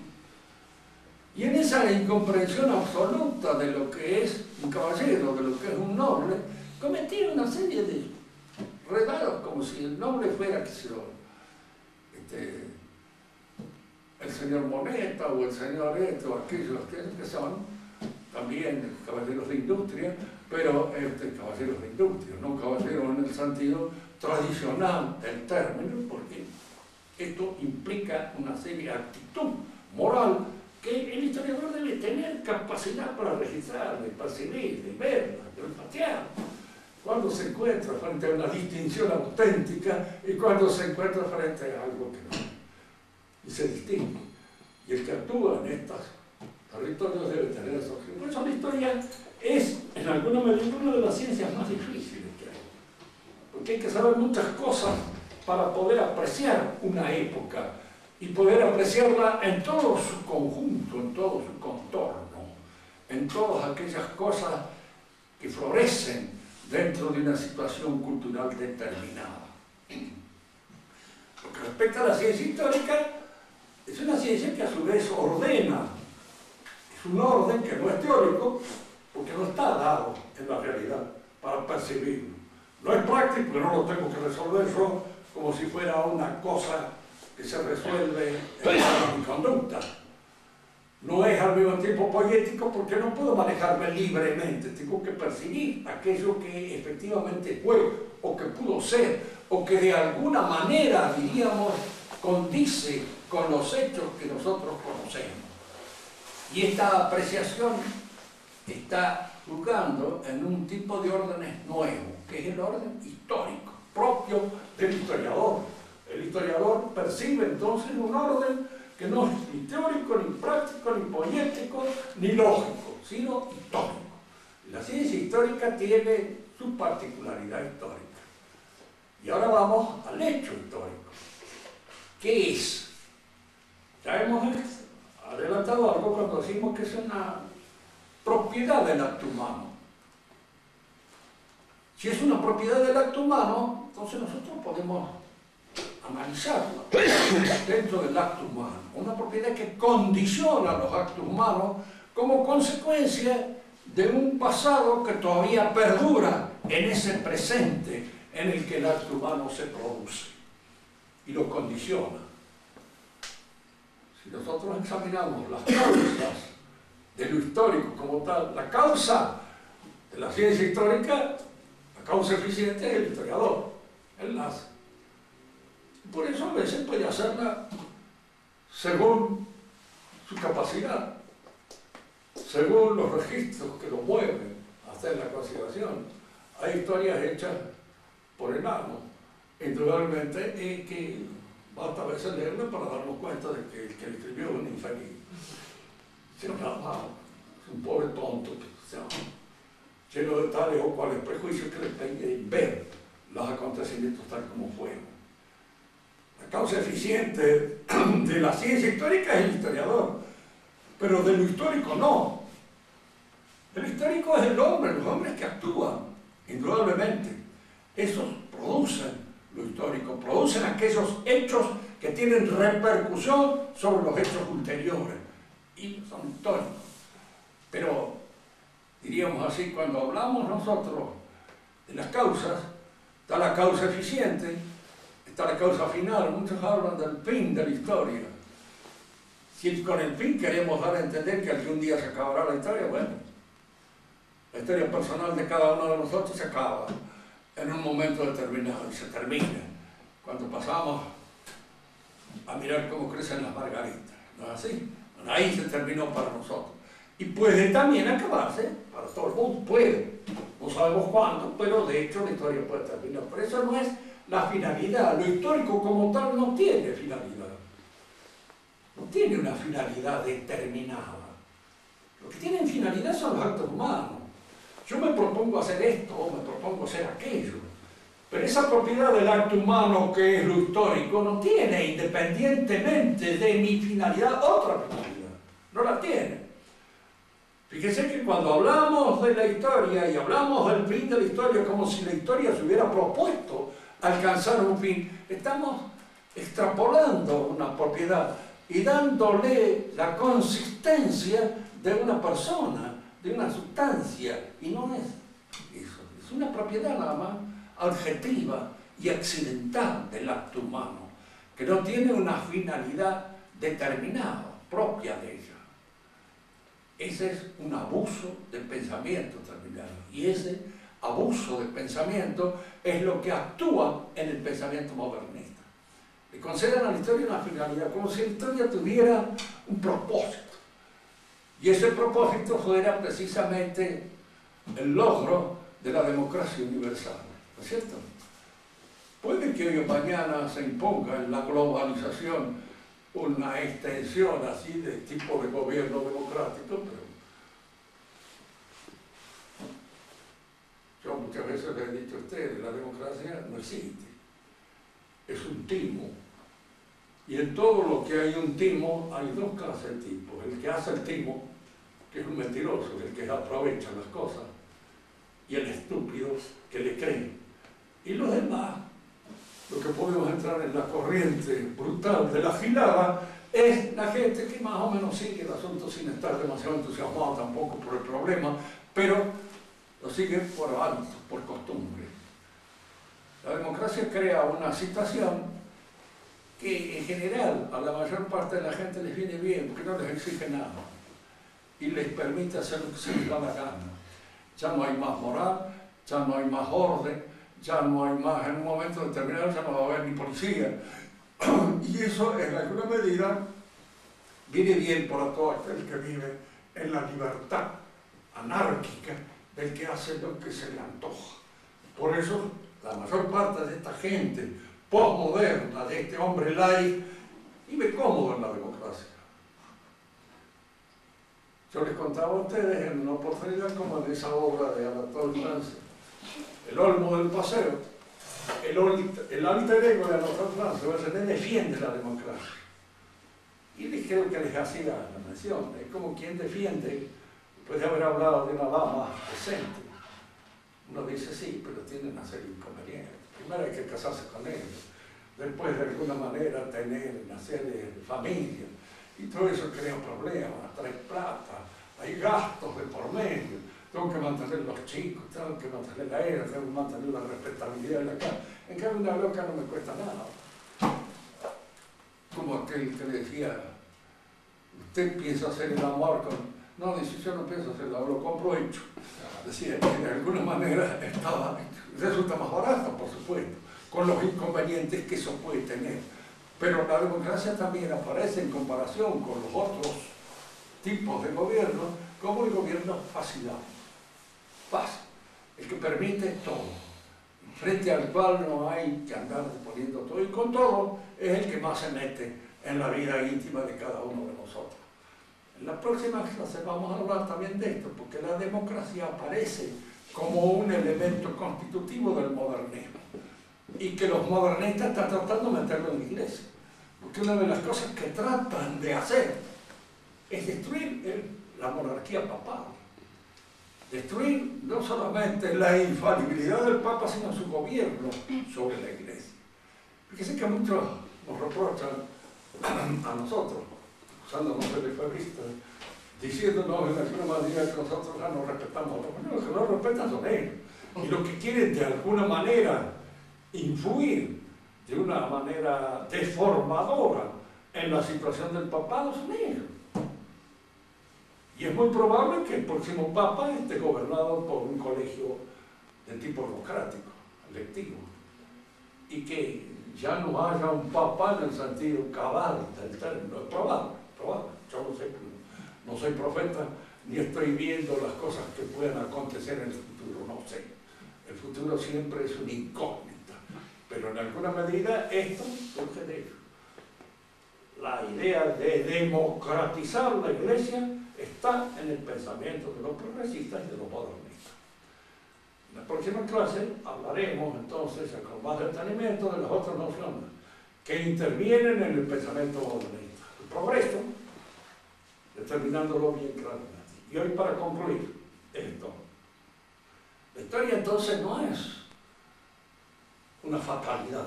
Y en esa incomprensión absoluta de lo que es un caballero, de lo que es un noble, cometía una serie de regalos como si el noble fuera, qué sé yo, el señor Moneta o el señor Eto, aquellos que son también caballeros de industria, pero caballeros de industria, no caballeros en el sentido tradicional del término, porque esto implica una serie de actitud moral que el historiador debe tener capacidad para registrar, de percibir, de ver, de olfatear, cuando se encuentra frente a una distinción auténtica y cuando se encuentra frente a algo que no. Y se distingue. Y el que actúa en estos territorios debe tener eso. Por eso la historia es, en alguna medida, una de las ciencias más difíciles que hay. Porque hay que saber muchas cosas para poder apreciar una época y poder apreciarla en todo su conjunto, en todo su contorno, en todas aquellas cosas que florecen dentro de una situación cultural determinada. Lo que respecta a la ciencia histórica, es una ciencia que a su vez ordena. Es un orden que no es teórico, porque no está dado en la realidad para percibirlo. No es práctico, porque no lo tengo que resolver yo como si fuera una cosa que se resuelve en mi conducta. No es al mismo tiempo poético porque no puedo manejarme libremente, tengo que percibir aquello que efectivamente fue, o que pudo ser, o que de alguna manera, diríamos, condice con los hechos que nosotros conocemos. Y esta apreciación está jugando en un tipo de órdenes nuevos, que es el orden histórico, propio del historiador. El historiador percibe entonces un orden que no es ni teórico, ni práctico, ni poético, ni lógico, sino histórico. La ciencia histórica tiene su particularidad histórica. Y ahora vamos al hecho histórico. ¿Qué es? Ya hemos adelantado algo cuando decimos que es una propiedad del acto humano. Si es una propiedad del acto humano, entonces nosotros podemos analizarla dentro del acto humano. Una propiedad que condiciona los actos humanos como consecuencia de un pasado que todavía perdura en ese presente en el que el acto humano se produce y lo condiciona. Si nosotros examinamos las causas de lo histórico como tal, la causa de la ciencia histórica, la causa eficiente es el historiador, él la hace. Por eso a veces puede hacerla según su capacidad, según los registros que lo mueven a hacer la consideración. Hay historias hechas por enanos, indudablemente, y que basta a veces leerla para darnos cuenta de que el que le escribió es un infeliz. Es un pobre tonto, lleno de tales o cuales prejuicios que le impiden ver los acontecimientos tal como fueron. La causa eficiente de la ciencia histórica es el historiador, pero de lo histórico no. El histórico es el hombre, los hombres que actúan, indudablemente. Esos producen lo histórico, producen aquellos hechos que tienen repercusión sobre los hechos ulteriores y son históricos. Pero, diríamos así, cuando hablamos nosotros de las causas, está la causa eficiente, está la causa final. Muchos hablan del fin de la historia. Si con el fin queremos dar a entender que algún día se acabará la historia, bueno, la historia personal de cada uno de nosotros se acaba en un momento determinado y se termina cuando pasamos a mirar cómo crecen las margaritas, ¿no es así? Bueno, ahí se terminó para nosotros. Y puede también acabarse para todo el mundo, puede. No sabemos cuándo, pero de hecho la historia puede terminar. Pero eso no es la finalidad. Lo histórico como tal no tiene finalidad. No tiene una finalidad determinada. Lo que tienen finalidad son los actos humanos. Yo me propongo hacer esto o me propongo hacer aquello. Pero esa propiedad del acto humano que es lo histórico no tiene, independientemente de mi finalidad, otra finalidad. No la tiene. Fíjense que cuando hablamos de la historia y hablamos del fin de la historia como si la historia se hubiera propuesto alcanzar un fin, estamos extrapolando una propiedad y dándole la consistencia de una persona, de una sustancia, y no es eso, es una propiedad nada más adjetiva y accidental del acto humano, que no tiene una finalidad determinada, propia de ella. Ese es un abuso del pensamiento terminado, y ese abuso del pensamiento es lo que actúa en el pensamiento modernista. Le conceden a la historia una finalidad, como si la historia tuviera un propósito. Y ese propósito fuera precisamente el logro de la democracia universal, ¿no es cierto? Puede que hoy o mañana se imponga en la globalización una extensión así de tipo de gobierno democrático, pero yo muchas veces le he dicho a ustedes, la democracia no existe, es un timo. Y en todo lo que hay un timo, hay dos clases de tipos. El que hace el timo, que es un mentiroso, el que aprovecha las cosas, y el estúpido que le cree. Y los demás, lo que podemos entrar en la corriente brutal de la gilada, es la gente que más o menos sigue el asunto sin estar demasiado entusiasmado tampoco por el problema, pero lo sigue por alto, por costumbre. La democracia crea una situación que en general a la mayor parte de la gente les viene bien, porque no les exige nada y les permite hacer lo que se les da la gana. Ya no hay más moral, ya no hay más orden, ya no hay más, en un momento determinado ya no va a haber ni policía. Y eso en alguna medida viene bien para todo aquel que vive en la libertad anárquica del que hace lo que se le antoja. Por eso la mayor parte de esta gente postmoderna de este hombre laico vive cómodo en la democracia. Yo les contaba a ustedes en una oportunidad como en esa obra de Anatole France, El Olmo del Paseo, el alter ego de Anatole France defiende la democracia. Y les creo que les hacía la mención, es como quien defiende, después de haber hablado de una dama decente. Uno dice sí, pero tiene una serie de inconvenientes. Primero hay que casarse con ella, después de alguna manera tener una serie de familias, y todo eso crea problemas, trae plata, hay gastos de por medio, tengo que mantener los chicos, tengo que mantener la era, tengo que mantener la respetabilidad de la casa. En cambio una loca no me cuesta nada. Como aquel que le decía, usted piensa hacer el amor con... No, dice, yo no pienso hacer el amor, lo compro hecho. Decía que de alguna manera resulta más barato, por supuesto, con los inconvenientes que eso puede tener. Pero la democracia también aparece en comparación con los otros tipos de gobierno como el gobierno facilitado. Fácil, el que permite todo, frente al cual no hay que andar poniendo todo, y con todo es el que más se mete en la vida íntima de cada uno de nosotros. En la próxima clase vamos a hablar también de esto, porque la democracia aparece como un elemento constitutivo del modernismo, y que los modernistas están tratando de meterlo en la iglesia, porque una de las cosas que tratan de hacer es destruir la monarquía papal. Destruir no solamente la infalibilidad del Papa, sino su gobierno sobre la Iglesia. Fíjense que muchos nos reprochan a nosotros, usándonos de lefebristas, diciéndonos en alguna manera que nosotros ya no respetamos a los otros. Los que no respetan son ellos. Y los que quieren de alguna manera influir de una manera deformadora en la situación del papado son ellos. Y es muy probable que el próximo Papa esté gobernado por un colegio de tipo democrático, electivo, y que ya no haya un Papa en el sentido cabal del término. Es probable. Yo no soy profeta, ni estoy viendo las cosas que puedan acontecer en el futuro, no sé. El futuro siempre es una incógnita, pero en alguna medida esto surge de ello. La idea de democratizar la Iglesia está en el pensamiento de los progresistas y de los modernistas. En la próxima clase hablaremos entonces con más detenimiento de las otras nociones que intervienen en el pensamiento modernista. El progreso, determinándolo bien claramente. Y hoy, para concluir esto, la historia entonces no es una fatalidad,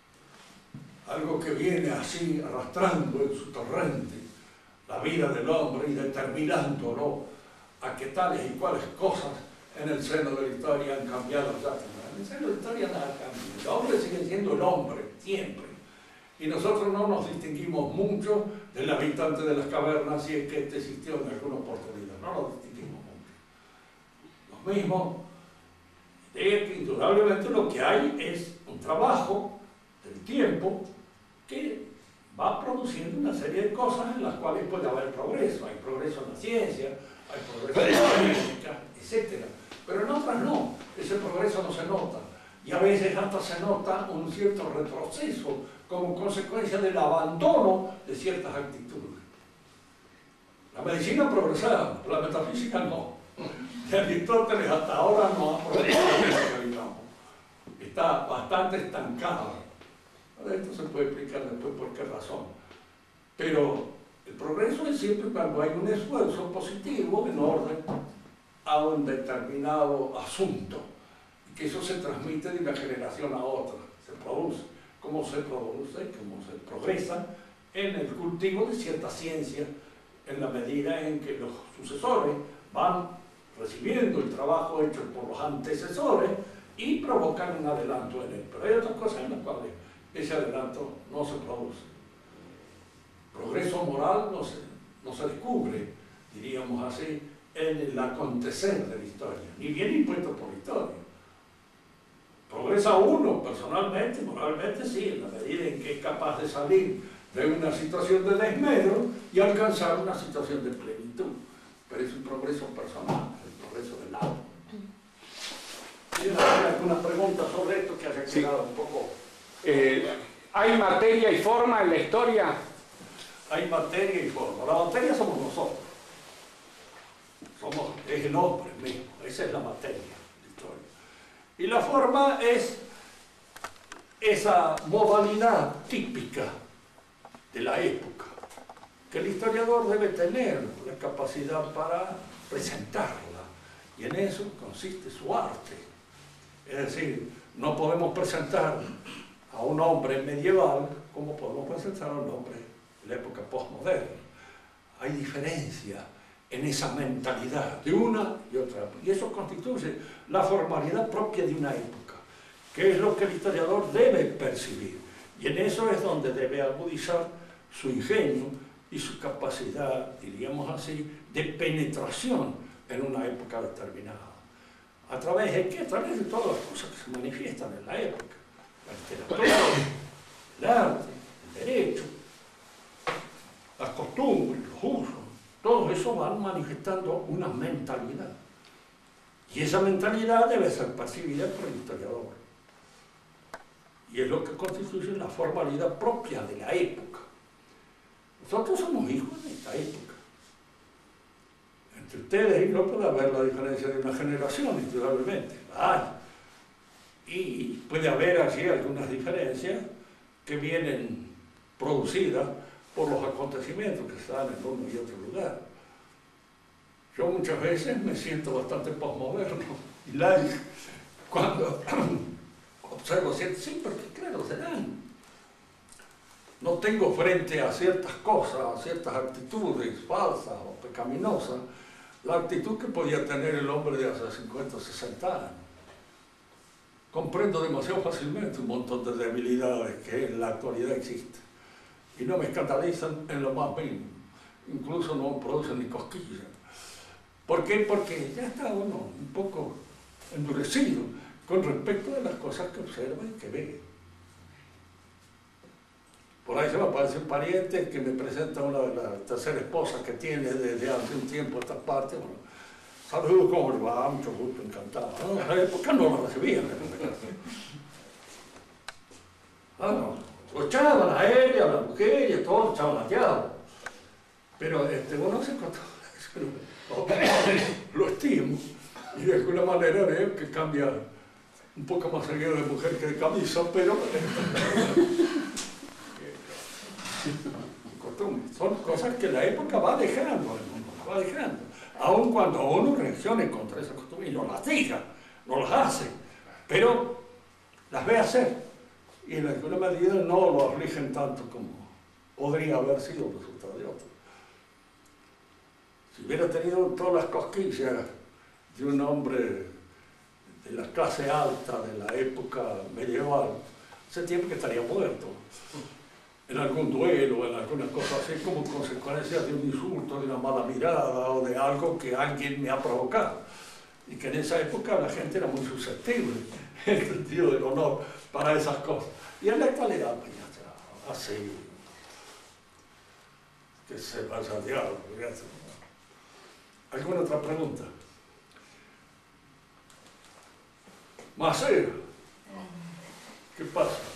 algo que viene así arrastrando en su torrente la vida del hombre y determinándolo a que tales y cuales cosas en el seno de la historia han cambiado ya. En el seno de la historia nada cambia. El hombre sigue siendo el hombre, siempre. Y nosotros no nos distinguimos mucho del habitante de las cavernas, si es que este existió en alguna oportunidad. No nos distinguimos mucho. Lo mismo, de que indudablemente lo que hay es un trabajo del tiempo que va produciendo una serie de cosas en las cuales puede haber progreso. Hay progreso en la ciencia, hay progreso en la política, etc. Pero en otras no, ese progreso no se nota. Y a veces hasta se nota un cierto retroceso como consecuencia del abandono de ciertas actitudes. La medicina ha progresado, la metafísica no. De Aristóteles hasta ahora no ha progresado, digamos. Está bastante estancada. Esto se puede explicar después por qué razón. Pero el progreso es siempre cuando hay un esfuerzo positivo en orden a un determinado asunto, y que eso se transmite de una generación a otra, se produce. Cómo se produce, cómo se progresa en el cultivo de cierta ciencia, en la medida en que los sucesores van recibiendo el trabajo hecho por los antecesores y provocan un adelanto en él. Pero hay otras cosas en las cuales ese adelanto no se produce. Progreso moral no se descubre, diríamos así, en el acontecer de la historia, ni bien impuesto por la historia. Progresa uno personalmente, moralmente, sí, en la medida en que es capaz de salir de una situación de desmedro y alcanzar una situación de plenitud. Pero es un progreso personal, el progreso del alma. ¿Tienen alguna pregunta sobre esto que haya quedado un poco ¿Hay materia y forma en la historia? Hay materia y forma. La materia somos nosotros. Es el hombre mismo. Esa es la materia de la historia. Y la forma es esa modalidad típica de la época, que el historiador debe tener la capacidad para presentarla. Y en eso consiste su arte. Es decir, no podemos presentar a un hombre medieval como podemos presentar a un hombre de la época postmoderna. Hay diferencia en esa mentalidad de una y otra. Y eso constituye la formalidad propia de una época, que es lo que el historiador debe percibir. Y en eso es donde debe agudizar su ingenio y su capacidad, diríamos así, de penetración en una época determinada. ¿A través de qué? A través de todas las cosas que se manifiestan en la época. La literatura, el arte, el derecho, las costumbres, los usos. Todo eso va manifestando una mentalidad. Y esa mentalidad debe ser percibida por el historiador. Y es lo que constituye la formalidad propia de la época. Nosotros somos hijos de esta época. Entre ustedes y yo puede haber la diferencia de una generación, indudablemente. Hay. Y puede haber allí algunas diferencias que vienen producidas por los acontecimientos que se dan en uno y otro lugar. Yo muchas veces me siento bastante posmoderno y laico cuando observo ciertas... Sí, porque claro, se dan. No tengo frente a ciertas cosas, a ciertas actitudes falsas o pecaminosas, la actitud que podía tener el hombre de hace 50 o 60 años. Comprendo demasiado fácilmente un montón de debilidades que en la actualidad existen. Y no me escandalizan en lo más mínimo. Incluso no producen ni cosquillas. ¿Por qué? Porque ya está uno un poco endurecido con respecto de las cosas que observa y que ve. Por ahí se me aparece un pariente que me presenta una de las terceras esposas que tiene desde hace un tiempo esta parte. Bueno, saludos, ¿cómo le va? Mucho gusto, encantado. ¿No? En la época no lo recibían. Lo echaban a él, a la mujer y a todos, echaban a diablo. Pero bueno, se contó. Lo estimo. Y de alguna manera veo que cambia un poco más seguido de mujer que de camisa, pero... son cosas que la época va dejando, va dejando. Aun cuando uno reaccione contra esas costumbres y no las diga, no las hace, pero las ve hacer. Y en alguna medida no lo afligen tanto como podría haber sido el resultado de otro. Si hubiera tenido todas las cosquillas de un hombre de la clase alta de la época medieval, hace tiempo que estaría muerto. En algún duelo, en alguna cosa así, como consecuencia de un insulto, de una mala mirada o de algo que alguien me ha provocado. Y que en esa época la gente era muy susceptible, en el sentido del honor, para esas cosas. Y en la actualidad, pues ya está, así, que se vaya al diablo. ¿Alguna otra pregunta? Maceo, ¿qué pasa?